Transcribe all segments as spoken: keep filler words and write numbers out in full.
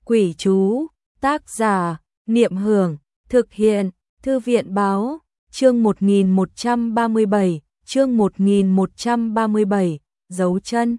Quỷ chú, tác giả, Niệm Hưởng, thực hiện, Thư viện báo, chương một nghìn một trăm ba mươi bảy, chương một nghìn một trăm ba mươi bảy, dấu chân.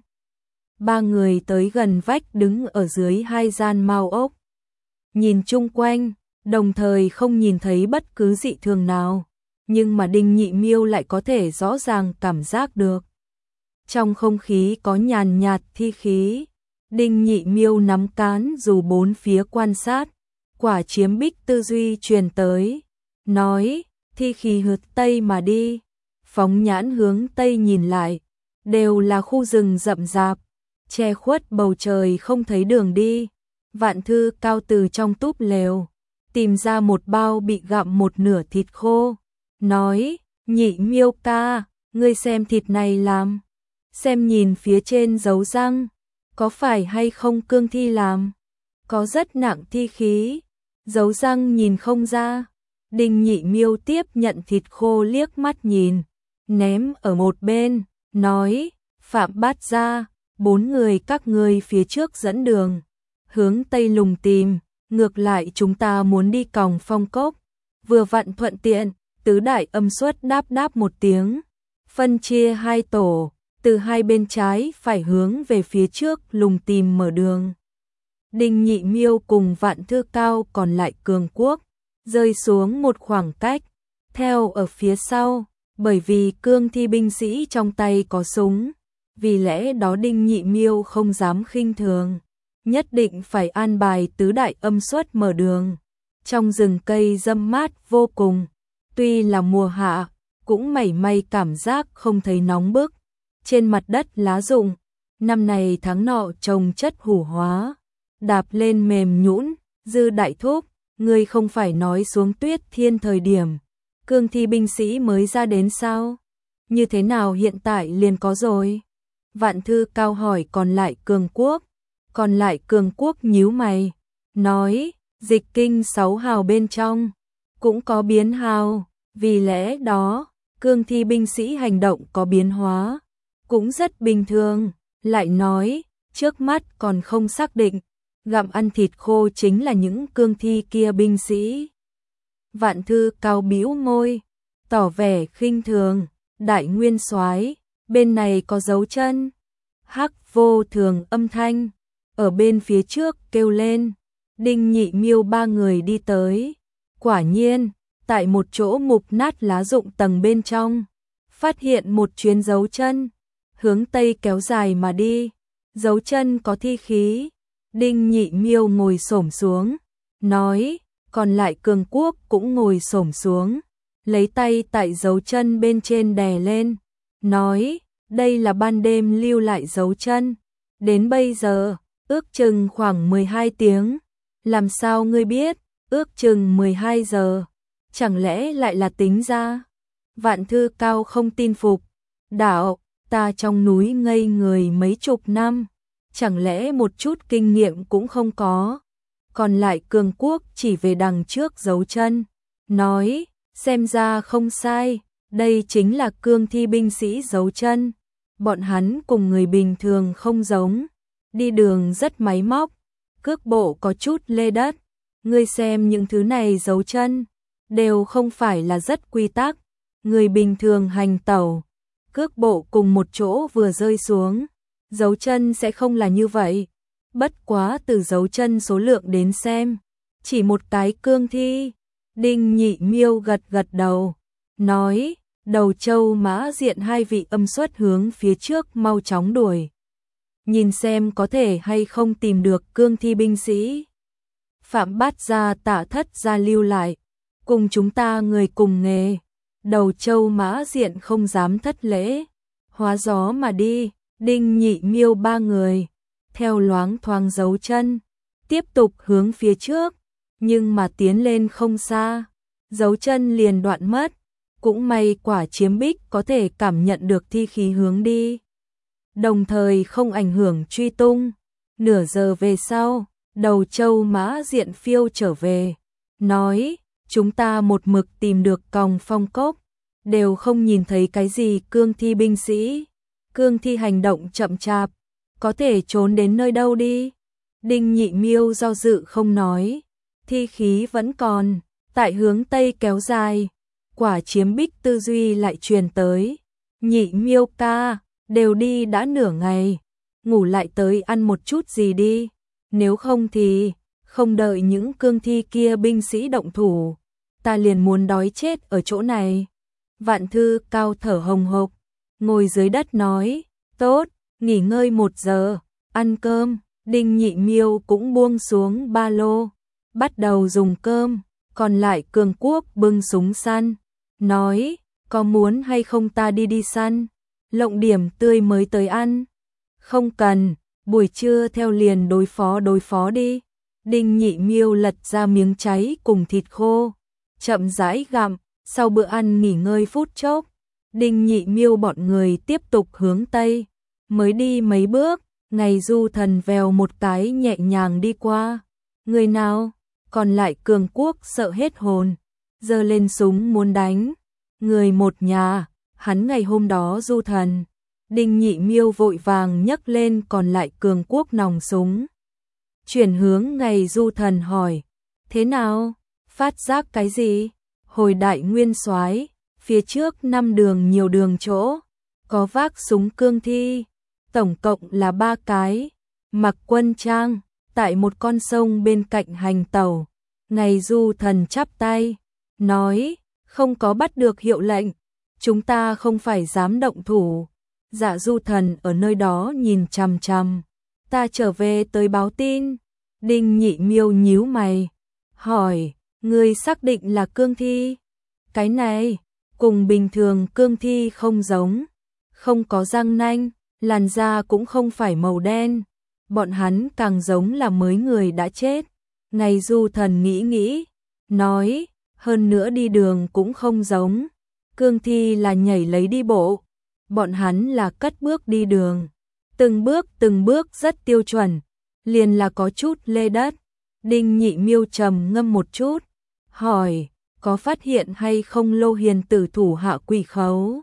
Ba người tới gần vách đứng ở dưới hai gian mao ốc. Nhìn chung quanh, đồng thời không nhìn thấy bất cứ dị thường nào, nhưng mà Đinh Nhị Miêu lại có thể rõ ràng cảm giác được. Trong không khí có nhàn nhạt thi khí, Đinh Nhị Miêu nắm cán dù bốn phía quan sát, quả chiếm bích tư duy truyền tới, nói, thi khí hướng Tây mà đi, phóng nhãn hướng Tây nhìn lại, đều là khu rừng rậm rạp, che khuất bầu trời không thấy đường đi. Vạn Thư Cao từ trong túp lều, tìm ra một bao bị gặm một nửa thịt khô, nói, Nhị Miêu ca, ngươi xem thịt này làm, xem nhìn phía trên dấu răng, có phải hay không cương thi làm, có rất nặng thi khí, dấu răng nhìn không ra. Đinh Nhị Miêu tiếp nhận thịt khô liếc mắt nhìn, ném ở một bên, nói, Phạm Bát Gia, bốn người các ngươi phía trước dẫn đường, hướng Tây lùng tìm, ngược lại chúng ta muốn đi Còng Phong Cốc, vừa vặn thuận tiện. Tứ đại âm xuất đáp đáp một tiếng, phân chia hai tổ, từ hai bên trái phải hướng về phía trước lùng tìm mở đường. Đinh Nhị Miêu cùng Vạn Thư Cao còn lại Cường Quốc, rơi xuống một khoảng cách, theo ở phía sau, bởi vì cương thi binh sĩ trong tay có súng, vì lẽ đó Đinh Nhị Miêu không dám khinh thường, nhất định phải an bài tứ đại âm xuất mở đường. Trong rừng cây râm mát vô cùng, tuy là mùa hạ, cũng mảy may cảm giác không thấy nóng bức. Trên mặt đất lá rụng, năm này tháng nọ trồng chất hủ hóa, đạp lên mềm nhũn. Dư đại thúc, ngươi không phải nói xuống Tuyết Thiên thời điểm, cương thi binh sĩ mới ra đến sao? Như thế nào hiện tại liền có rồi? Vạn Thư Cao hỏi còn lại Cường Quốc. Còn lại Cường Quốc nhíu mày, nói, dịch kinh sáu hào bên trong cũng có biến hào, vì lẽ đó, cương thi binh sĩ hành động có biến hóa, cũng rất bình thường, lại nói, trước mắt còn không xác định, gặm ăn thịt khô chính là những cương thi kia binh sĩ. Vạn Thư Cao bĩu môi, tỏ vẻ khinh thường, đại nguyên soái, bên này có dấu chân. Hắc Vô Thường âm thanh, ở bên phía trước kêu lên, Đinh Nhị Miêu ba người đi tới, quả nhiên, tại một chỗ mục nát lá rụng tầng bên trong, phát hiện một chuyến dấu chân, hướng Tây kéo dài mà đi, dấu chân có thi khí. Đinh Nhị Miêu ngồi xổm xuống, nói, còn lại Cường Quốc cũng ngồi xổm xuống, lấy tay tại dấu chân bên trên đè lên, nói, đây là ban đêm lưu lại dấu chân, đến bây giờ, ước chừng khoảng mười hai tiếng, làm sao ngươi biết, ước chừng mười hai giờ, chẳng lẽ lại là tính ra? Vạn Thư Cao không tin phục, đạo, ta trong núi ngây người mấy chục năm, chẳng lẽ một chút kinh nghiệm cũng không có? Còn lại Cường Quốc chỉ về đằng trước dấu chân, nói, xem ra không sai, đây chính là cương thi binh sĩ dấu chân, bọn hắn cùng người bình thường không giống, đi đường rất máy móc, cước bộ có chút lê đất, ngươi xem những thứ này dấu chân, đều không phải là rất quy tắc, người bình thường hành tẩu, cước bộ cùng một chỗ vừa rơi xuống, dấu chân sẽ không là như vậy. Bất quá từ dấu chân số lượng đến xem, chỉ một cái cương thi. Đinh Nhị Miêu gật gật đầu, nói, Đầu Châu Mã Diện hai vị âm xuất hướng phía trước mau chóng đuổi, nhìn xem có thể hay không tìm được cương thi binh sĩ. Phạm Bát Gia Tạ Thất gia lưu lại, cùng chúng ta người cùng nghề. Đầu Châu Mã Diện không dám thất lễ, hóa gió mà đi. Đinh Nhị Miêu ba người, theo loáng thoáng dấu chân, tiếp tục hướng phía trước, nhưng mà tiến lên không xa, dấu chân liền đoạn mất, cũng may quả chiếm bích có thể cảm nhận được thi khí hướng đi, đồng thời không ảnh hưởng truy tung. Nửa giờ về sau, Đầu Châu Mã Diện phiêu trở về, nói, chúng ta một mực tìm được Còng Phong Cốc, đều không nhìn thấy cái gì cương thi binh sĩ. Cương thi hành động chậm chạp, có thể trốn đến nơi đâu đi? Đinh Nhị Miêu do dự không nói, thi khí vẫn còn, tại hướng Tây kéo dài, quả chiếm bích tư duy lại truyền tới. Nhị Miêu ca, đều đi đã nửa ngày, ngủ lại tới ăn một chút gì đi, nếu không thì, không đợi những cương thi kia binh sĩ động thủ, ta liền muốn đói chết ở chỗ này. Vạn Thư Cao thở hồng hộc, ngồi dưới đất nói, tốt, nghỉ ngơi một giờ, ăn cơm. Đinh Nhị Miêu cũng buông xuống ba lô, bắt đầu dùng cơm, còn lại Cường Quốc bưng súng săn, nói, có muốn hay không ta đi đi săn, lộng điểm tươi mới tới ăn. Không cần, buổi trưa theo liền đối phó đối phó đi. Đinh Nhị Miêu lật ra miếng cháy cùng thịt khô, chậm rãi gặm, sau bữa ăn nghỉ ngơi phút chốc. Đinh Nhị Miêu bọn người tiếp tục hướng Tây, mới đi mấy bước, Ngày Du Thần vèo một cái nhẹ nhàng đi qua. Người nào? Còn lại Cường Quốc sợ hết hồn, giơ lên súng muốn đánh. Người một nhà, hắn ngày hôm đó Du Thần. Đinh Nhị Miêu vội vàng nhấc lên còn lại Cường Quốc nòng súng. Chuyển hướng Ngày Du Thần hỏi, thế nào? Phát giác cái gì? Hồi Đại Nguyên Soái, phía trước năm đường nhiều đường chỗ, có vác súng cương thi, tổng cộng là ba cái, mặc quân trang, tại một con sông bên cạnh hành tàu. Ngày Du Thần chắp tay, nói, không có bắt được hiệu lệnh, chúng ta không phải dám động thủ. Dạ Du Thần ở nơi đó nhìn chằm chằm, ta trở về tới báo tin. Đinh Nhị Miêu nhíu mày, hỏi, ngươi xác định là cương thi? Cái này, cùng bình thường cương thi không giống, không có răng nanh, làn da cũng không phải màu đen, bọn hắn càng giống là mới người đã chết. Ngày Du Thần nghĩ nghĩ, nói, hơn nữa đi đường cũng không giống, cương thi là nhảy lấy đi bộ, bọn hắn là cất bước đi đường, từng bước từng bước rất tiêu chuẩn, liền là có chút lê đất. Đinh Nhị Miêu trầm ngâm một chút, hỏi, có phát hiện hay không Lô Hiền tử thủ hạ quỷ khấu?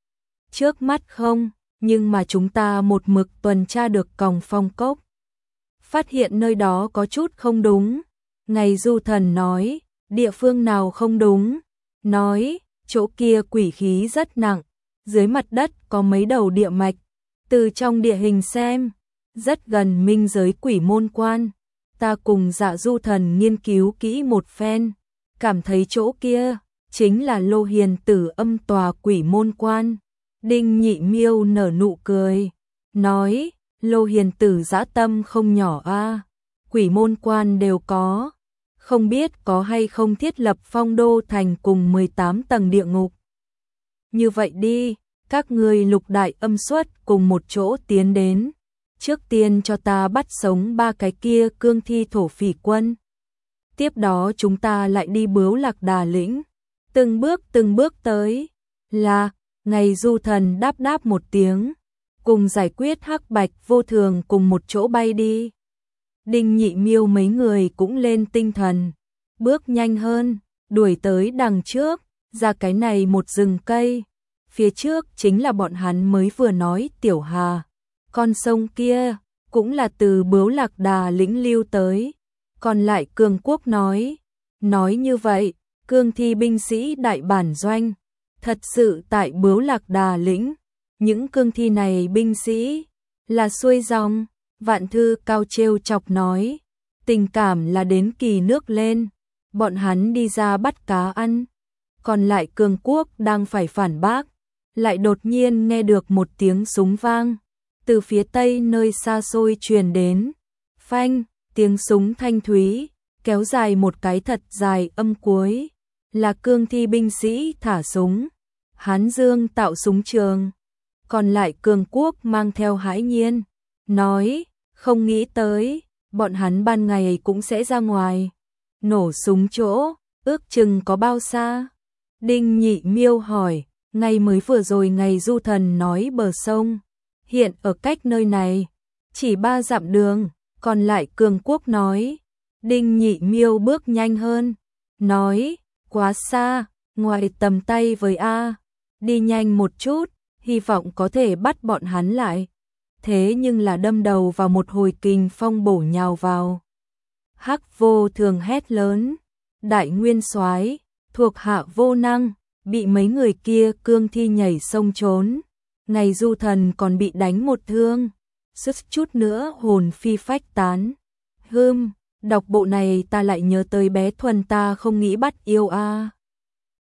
Trước mắt không, nhưng mà chúng ta một mực tuần tra được còng phong cốc, phát hiện nơi đó có chút không đúng. Ngày Du Thần nói, địa phương nào không đúng? Nói, chỗ kia quỷ khí rất nặng, dưới mặt đất có mấy đầu địa mạch, từ trong địa hình xem, rất gần minh giới quỷ môn quan. Ta cùng Dạ Du Thần nghiên cứu kỹ một phen, cảm thấy chỗ kia chính là Lô Hiền tử âm tòa quỷ môn quan. Đinh Nhị Miêu nở nụ cười, nói, Lô Hiền tử dã tâm không nhỏ a, quỷ môn quan đều có, không biết có hay không thiết lập Phong Đô thành cùng mười tám tầng địa ngục. Như vậy đi, các ngươi lục đại âm xuất cùng một chỗ tiến đến, trước tiên cho ta bắt sống ba cái kia cương thi thổ phỉ quân. Tiếp đó chúng ta lại đi Bướu Lạc Đà lĩnh, từng bước từng bước tới, là, Ngày Du Thần đáp đáp một tiếng, cùng giải quyết Hắc Bạch Vô Thường cùng một chỗ bay đi. Đinh Nhị Miêu mấy người cũng lên tinh thần, bước nhanh hơn, đuổi tới đằng trước, ra cái này một rừng cây, phía trước chính là bọn hắn mới vừa nói Tiểu Hà. Con sông kia cũng là từ Bướu Lạc Đà lĩnh lưu tới. Còn lại Cường Quốc nói, nói như vậy, cương thi binh sĩ đại bản doanh, thật sự tại Bướu Lạc Đà lĩnh, những cương thi này binh sĩ là xuôi dòng. Vạn Thư Cao trêu chọc nói, tình cảm là đến kỳ nước lên, bọn hắn đi ra bắt cá ăn. Còn lại Cường Quốc đang phải phản bác, lại đột nhiên nghe được một tiếng súng vang, từ phía tây nơi xa xôi truyền đến, phanh, tiếng súng thanh thúy, kéo dài một cái thật dài âm cuối, là cương thi binh sĩ thả súng. Hán Dương tạo súng trường, còn lại Cường Quốc mang theo hãi nhiên, nói, không nghĩ tới, bọn hắn ban ngày cũng sẽ ra ngoài, nổ súng chỗ, ước chừng có bao xa? Đinh Nhị Miêu hỏi, ngày mới vừa rồi Ngày Du Thần nói bờ sông, hiện ở cách nơi này, chỉ ba dặm đường. Còn lại Cường Quốc nói, Đinh Nhị Miêu bước nhanh hơn, nói, quá xa, ngoài tầm tay với A, đi nhanh một chút, hy vọng có thể bắt bọn hắn lại. thế nhưng là đâm đầu vào một hồi kình phong bổ nhào vào. Hắc Vô Thường hét lớn, đại nguyên soái, thuộc hạ vô năng, bị mấy người kia cương thi nhảy sông trốn. Ngày du thần còn bị đánh một thương, sức chút nữa hồn phi phách tán. Hưm, đọc bộ này ta lại nhớ tới bé Thuần ta không nghĩ bắt yêu a. À.